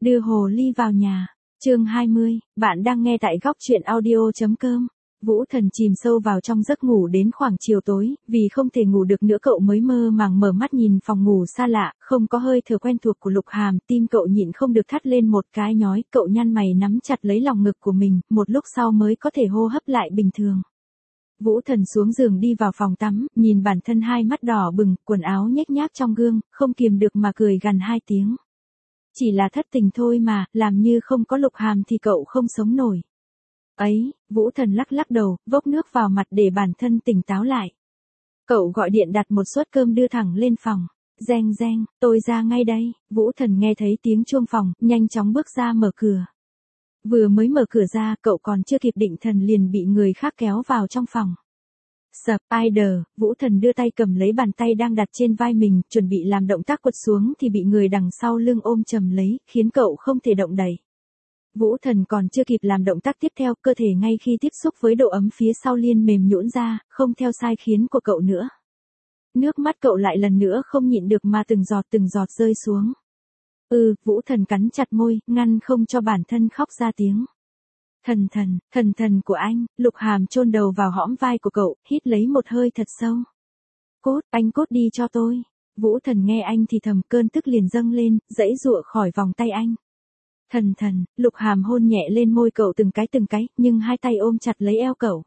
Đưa hồ ly vào nhà. Chương 20, bạn đang nghe tại góc truyện audio.com. Vũ Thần chìm sâu vào trong giấc ngủ đến khoảng chiều tối, vì không thể ngủ được nữa cậu mới mơ màng mở mắt nhìn phòng ngủ xa lạ, không có hơi thở quen thuộc của Lục Hàm, tim cậu nhịn không được thắt lên một cái nhói, cậu nhăn mày nắm chặt lấy lòng ngực của mình, một lúc sau mới có thể hô hấp lại bình thường. Vũ Thần xuống giường đi vào phòng tắm, nhìn bản thân hai mắt đỏ bừng, quần áo nhếch nhác trong gương, không kiềm được mà cười gằn hai tiếng. Chỉ là thất tình thôi mà, làm như không có Lục Hàm thì cậu không sống nổi. Ấy, Vũ Thần lắc lắc đầu, vốc nước vào mặt để bản thân tỉnh táo lại. Cậu gọi điện đặt một suất cơm đưa thẳng lên phòng. Reng reng, tôi ra ngay đây. Vũ Thần nghe thấy tiếng chuông phòng, nhanh chóng bước ra mở cửa. Vừa mới mở cửa ra, cậu còn chưa kịp định thần liền bị người khác kéo vào trong phòng. Spider, Vũ Thần đưa tay cầm lấy bàn tay đang đặt trên vai mình, chuẩn bị làm động tác quật xuống thì bị người đằng sau lưng ôm chầm lấy, khiến cậu không thể động đậy. Vũ Thần còn chưa kịp làm động tác tiếp theo, cơ thể ngay khi tiếp xúc với độ ấm phía sau liên mềm nhũn ra, không theo sai khiến của cậu nữa. Nước mắt cậu lại lần nữa không nhịn được mà từng giọt rơi xuống. Vũ Thần cắn chặt môi, ngăn không cho bản thân khóc ra tiếng. Thần của anh. Lục Hàm chôn đầu vào hõm vai của cậu, hít lấy một hơi thật sâu. Anh cốt đi cho tôi. Vũ Thần nghe anh thì thầm, cơn tức liền dâng lên, giãy giụa khỏi vòng tay anh. Lục Hàm hôn nhẹ lên môi cậu từng cái, nhưng hai tay ôm chặt lấy eo cậu.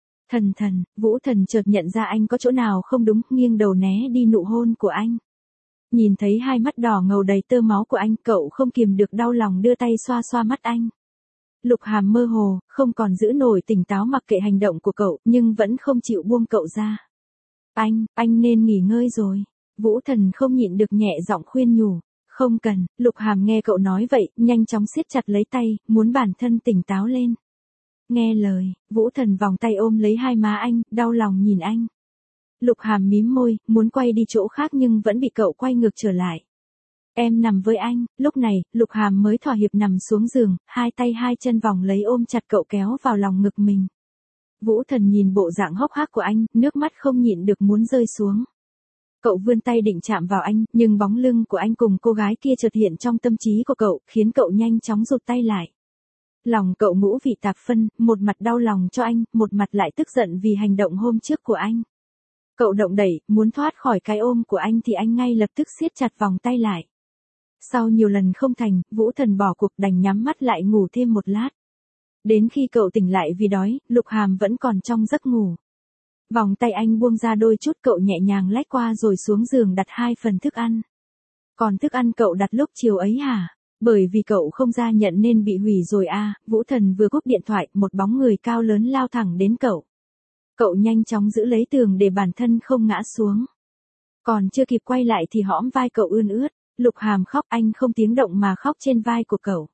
Vũ Thần chợt nhận ra anh có chỗ nào không đúng, nghiêng đầu né đi nụ hôn của anh. Nhìn thấy hai mắt đỏ ngầu đầy tơ máu của anh, cậu không kiềm được đau lòng đưa tay xoa xoa mắt anh. Lục Hàm mơ hồ, không còn giữ nổi tỉnh táo mặc kệ hành động của cậu, nhưng vẫn không chịu buông cậu ra. Anh nên nghỉ ngơi rồi. Vũ Thần không nhịn được nhẹ giọng khuyên nhủ. Không cần. Lục Hàm nghe cậu nói vậy, nhanh chóng siết chặt lấy tay, muốn bản thân tỉnh táo lên. Nghe lời, Vũ Thần vòng tay ôm lấy hai má anh, đau lòng nhìn anh. Lục Hàm mím môi, muốn quay đi chỗ khác nhưng vẫn bị cậu quay ngược trở lại. Em nằm với anh. Lúc này, Lục Hàm mới thỏa hiệp nằm xuống giường, hai tay hai chân vòng lấy ôm chặt cậu kéo vào lòng ngực mình. Vũ Thần nhìn bộ dạng hốc hác của anh, nước mắt không nhịn được muốn rơi xuống. Cậu vươn tay định chạm vào anh, nhưng bóng lưng của anh cùng cô gái kia chợt hiện trong tâm trí của cậu, khiến cậu nhanh chóng rụt tay lại. Lòng cậu ngũ vị tạp phân, một mặt đau lòng cho anh, một mặt lại tức giận vì hành động hôm trước của anh. Cậu động đẩy, muốn thoát khỏi cái ôm của anh thì anh ngay lập tức siết chặt vòng tay lại. Sau nhiều lần không thành, Vũ Thần bỏ cuộc đành nhắm mắt lại ngủ thêm một lát. Đến khi cậu tỉnh lại vì đói, Lục Hàm vẫn còn trong giấc ngủ. Vòng tay anh buông ra đôi chút, cậu nhẹ nhàng lách qua rồi xuống giường đặt 2 phần thức ăn. Còn thức ăn cậu đặt lúc chiều ấy hả? Bởi vì cậu không ra nhận nên bị hủy rồi à. Vũ Thần vừa cúp điện thoại, một bóng người cao lớn lao thẳng đến cậu. Cậu nhanh chóng giữ lấy tường để bản thân không ngã xuống. Còn chưa kịp quay lại thì hõm vai cậu ươn ướt. Lục Hàm khóc, anh không tiếng động mà khóc trên vai của cậu.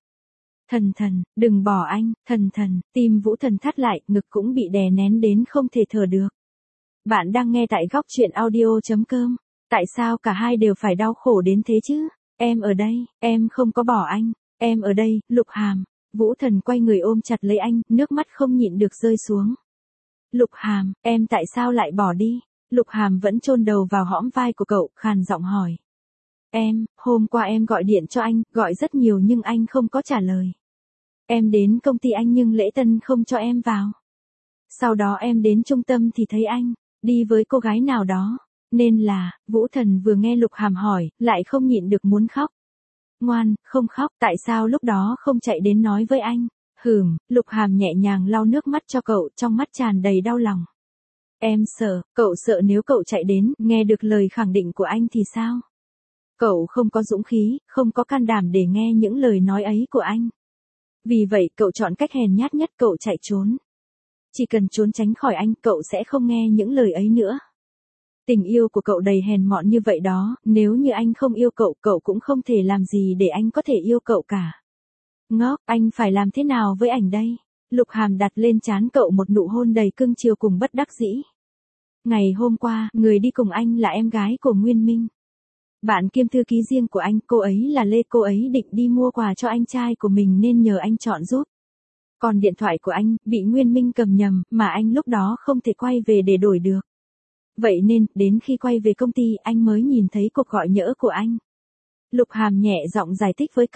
Đừng bỏ anh. Tim Vũ Thần thắt lại, ngực cũng bị đè nén đến không thể thở được. Bạn đang nghe tại góc truyện audio.com. Tại sao cả hai đều phải đau khổ đến thế chứ? Em ở đây, em không có bỏ anh. Em ở đây, Lục Hàm. Vũ Thần quay người ôm chặt lấy anh, nước mắt không nhịn được rơi xuống. Lục Hàm, em tại sao lại bỏ đi? Lục Hàm vẫn chôn đầu vào hõm vai của cậu, khàn giọng hỏi. Hôm qua em gọi điện cho anh, gọi rất nhiều nhưng anh không có trả lời. Em đến công ty anh nhưng lễ tân không cho em vào. Sau đó em đến trung tâm thì thấy anh đi với cô gái nào đó, nên là. Vũ Thần vừa nghe Lục Hàm hỏi, lại không nhịn được muốn khóc. Ngoan, không khóc, tại sao lúc đó không chạy đến nói với anh? Lục Hàm nhẹ nhàng lau nước mắt cho cậu, trong mắt tràn đầy đau lòng. Em sợ, cậu sợ nếu cậu chạy đến, nghe được lời khẳng định của anh thì sao? Cậu không có dũng khí, không có can đảm để nghe những lời nói ấy của anh. Vì vậy cậu chọn cách hèn nhát nhất, cậu chạy trốn. Chỉ cần trốn tránh khỏi anh, cậu sẽ không nghe những lời ấy nữa. Tình yêu của cậu đầy hèn mọn như vậy đó, nếu như anh không yêu cậu, cậu cũng không thể làm gì để anh có thể yêu cậu cả. Ngốc, anh phải làm thế nào với ảnh đây? Lục Hàm đặt lên trán cậu một nụ hôn đầy cưng chiều cùng bất đắc dĩ. Ngày hôm qua, người đi cùng anh là em gái của Nguyên Minh. Bạn kiêm thư ký riêng của anh, cô ấy là Lê, cô ấy định đi mua quà cho anh trai của mình nên nhờ anh chọn giúp. Còn điện thoại của anh, bị Nguyên Minh cầm nhầm, mà anh lúc đó không thể quay về để đổi được. Vậy nên, đến khi quay về công ty, anh mới nhìn thấy cuộc gọi nhỡ của anh. Lục Hàm nhẹ giọng giải thích với cậu.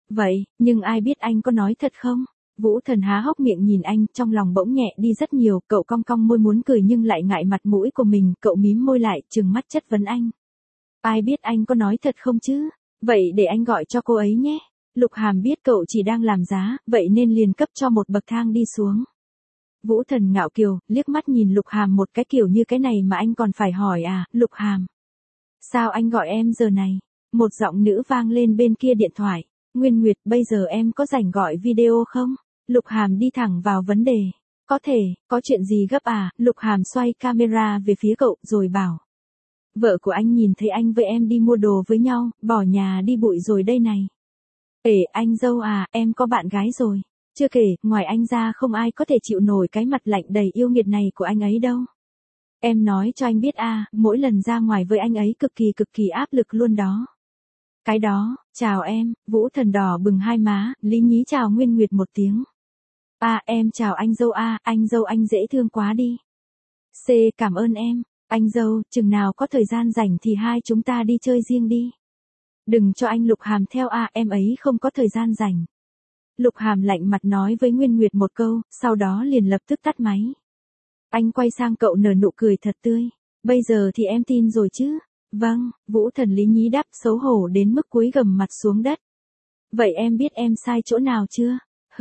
Vậy, nhưng ai biết anh có nói thật không? Vũ Thần há hốc miệng nhìn anh, trong lòng bỗng nhẹ đi rất nhiều, cậu cong cong môi muốn cười nhưng lại ngại mặt mũi của mình, cậu mím môi lại, trừng mắt chất vấn anh. Ai biết anh có nói thật không chứ? Vậy để anh gọi cho cô ấy nhé. Lục Hàm biết cậu chỉ đang làm giá, vậy nên liền cấp cho một bậc thang đi xuống. Vũ Thần ngạo kiều, liếc mắt nhìn Lục Hàm một cái kiểu như cái này mà anh còn phải hỏi à, Lục Hàm. Sao anh gọi em giờ này? Một giọng nữ vang lên bên kia điện thoại. Nguyên Nguyệt, bây giờ em có rảnh gọi video không? Lục Hàm đi thẳng vào vấn đề. Có thể, có chuyện gì gấp à? Lục Hàm xoay camera về phía cậu rồi bảo. Vợ của anh nhìn thấy anh với em đi mua đồ với nhau, bỏ nhà đi bụi rồi đây này. Anh dâu à, em có bạn gái rồi. Chưa kể, ngoài anh ra không ai có thể chịu nổi cái mặt lạnh đầy yêu nghiệt này của anh ấy đâu. Em nói cho anh biết à, mỗi lần ra ngoài với anh ấy cực kỳ áp lực luôn đó. Cái đó, chào em, Vũ Thần đỏ bừng hai má, lý nhí chào Nguyên Nguyệt một tiếng. Em chào anh dâu anh dâu anh dễ thương quá đi. Cảm ơn em, anh dâu, chừng nào có thời gian rảnh thì hai chúng ta đi chơi riêng đi. Đừng cho anh Lục Hàm theo em ấy không có thời gian rảnh. Lục Hàm lạnh mặt nói với Nguyên Nguyệt một câu, sau đó liền lập tức tắt máy. Anh quay sang cậu nở nụ cười thật tươi. Bây giờ thì em tin rồi chứ? Vâng, Vũ Thần lý nhí đáp xấu hổ đến mức cúi gằm mặt xuống đất. Vậy em biết em sai chỗ nào chưa?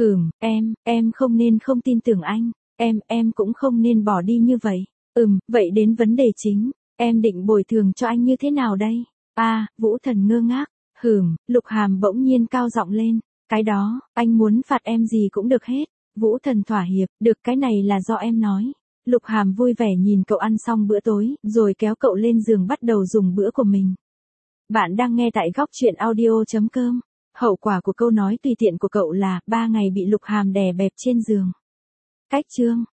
Em không nên không tin tưởng anh. Em cũng không nên bỏ đi như vậy. Vậy đến vấn đề chính. Em định bồi thường cho anh như thế nào đây? Vũ Thần ngơ ngác. Lục Hàm bỗng nhiên cao giọng lên. Cái đó, anh muốn phạt em gì cũng được hết. Vũ Thần thỏa hiệp, được cái này là do em nói. Lục Hàm vui vẻ nhìn cậu ăn xong bữa tối, rồi kéo cậu lên giường bắt đầu dùng bữa của mình. Bạn đang nghe tại góc truyện audio.com. Hậu quả của câu nói tùy tiện của cậu là 3 ngày bị Lục Hàm đè bẹp trên giường. Cách chương